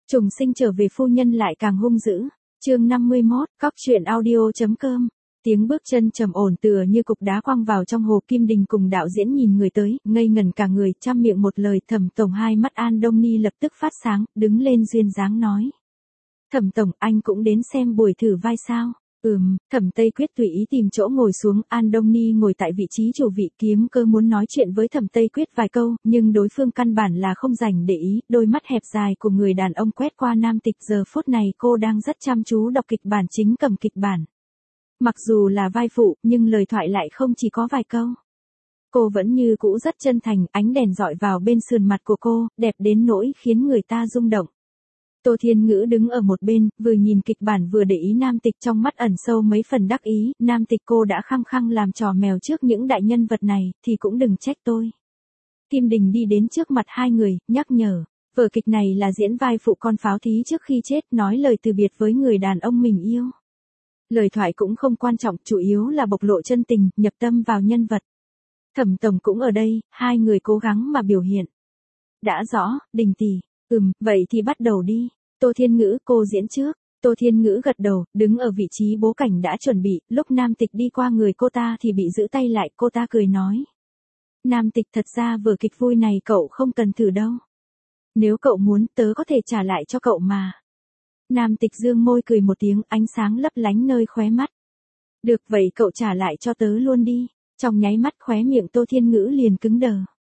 Trùng sinh trở về phu nhân lại càng hung dữ. Chương 51, cóc.audio.com. Tiếng bước chân trầm ổn tựa như cục đá quăng vào trong hồ. Kim Đình cùng đạo diễn nhìn người tới, ngây ngẩn cả người, trăm miệng một lời. Thẩm tổng, hai mắt An Đông Ni lập tức phát sáng, đứng lên duyên dáng nói: Thẩm tổng, anh cũng đến xem buổi thử vai sao? Thẩm Tây Quyết tùy ý tìm chỗ ngồi xuống. An Đông Ni ngồi tại vị trí chủ vị. Kiếm Cơ muốn nói chuyện với Thẩm Tây Quyết vài câu, nhưng đối phương căn bản là không dành để ý. Đôi mắt hẹp dài của người đàn ông quét qua nam tịch. Giờ phút này cô đang rất chăm chú đọc kịch bản chính, cầm kịch bản. Mặc dù là vai phụ, nhưng lời thoại lại không chỉ có vài câu. Cô vẫn như cũ rất chân thành, ánh đèn dọi vào bên sườn mặt của cô, đẹp đến nỗi khiến người ta rung động. Tô Thiên Ngữ đứng ở một bên, vừa nhìn kịch bản vừa để ý nam tịch, trong mắt ẩn sâu mấy phần đắc ý. Nam tịch, cô đã khăng khăng làm trò mèo trước những đại nhân vật này, thì cũng đừng trách tôi. Kim Đình đi đến trước mặt hai người, nhắc nhở. Vở kịch này là diễn vai phụ con pháo thí trước khi chết, nói lời từ biệt với người đàn ông mình yêu. Lời thoại cũng không quan trọng, chủ yếu là bộc lộ chân tình, nhập tâm vào nhân vật. Thẩm tổng cũng ở đây, hai người cố gắng mà biểu hiện. Đã rõ, Đình tỷ. Vậy thì bắt đầu đi. Tô Thiên Ngữ, cô diễn trước. Tô Thiên Ngữ gật đầu, đứng ở vị trí bố cảnh đã chuẩn bị. Lúc nam tịch đi qua người cô ta thì bị giữ tay lại, cô ta cười nói: Nam tịch, thật ra vở kịch vui này cậu không cần thử đâu. Nếu cậu muốn, tớ có thể trả lại cho cậu mà. Nam tịch dương môi cười một tiếng, ánh sáng lấp lánh nơi khóe mắt. Được, vậy cậu trả lại cho tớ luôn đi. Trong nháy mắt khóe miệng Tô Thiên Ngữ liền cứng đờ.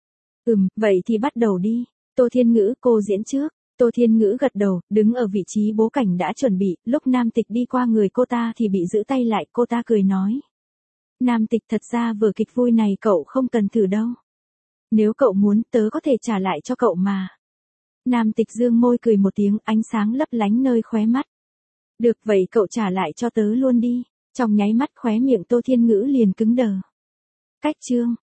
Vậy thì bắt đầu đi. Tô Thiên Ngữ, cô diễn trước. Tô Thiên Ngữ gật đầu, đứng ở vị trí bố cảnh đã chuẩn bị. Lúc nam tịch đi qua người cô ta thì bị giữ tay lại, cô ta cười nói: Nam tịch, thật ra vở kịch vui này cậu không cần thử đâu. Nếu cậu muốn, tớ có thể trả lại cho cậu mà. Nam tịch dương môi cười một tiếng, ánh sáng lấp lánh nơi khóe mắt. Được, vậy cậu trả lại cho tớ luôn đi. Trong nháy mắt khóe miệng Tô Thiên Ngữ liền cứng đờ. Cách chương.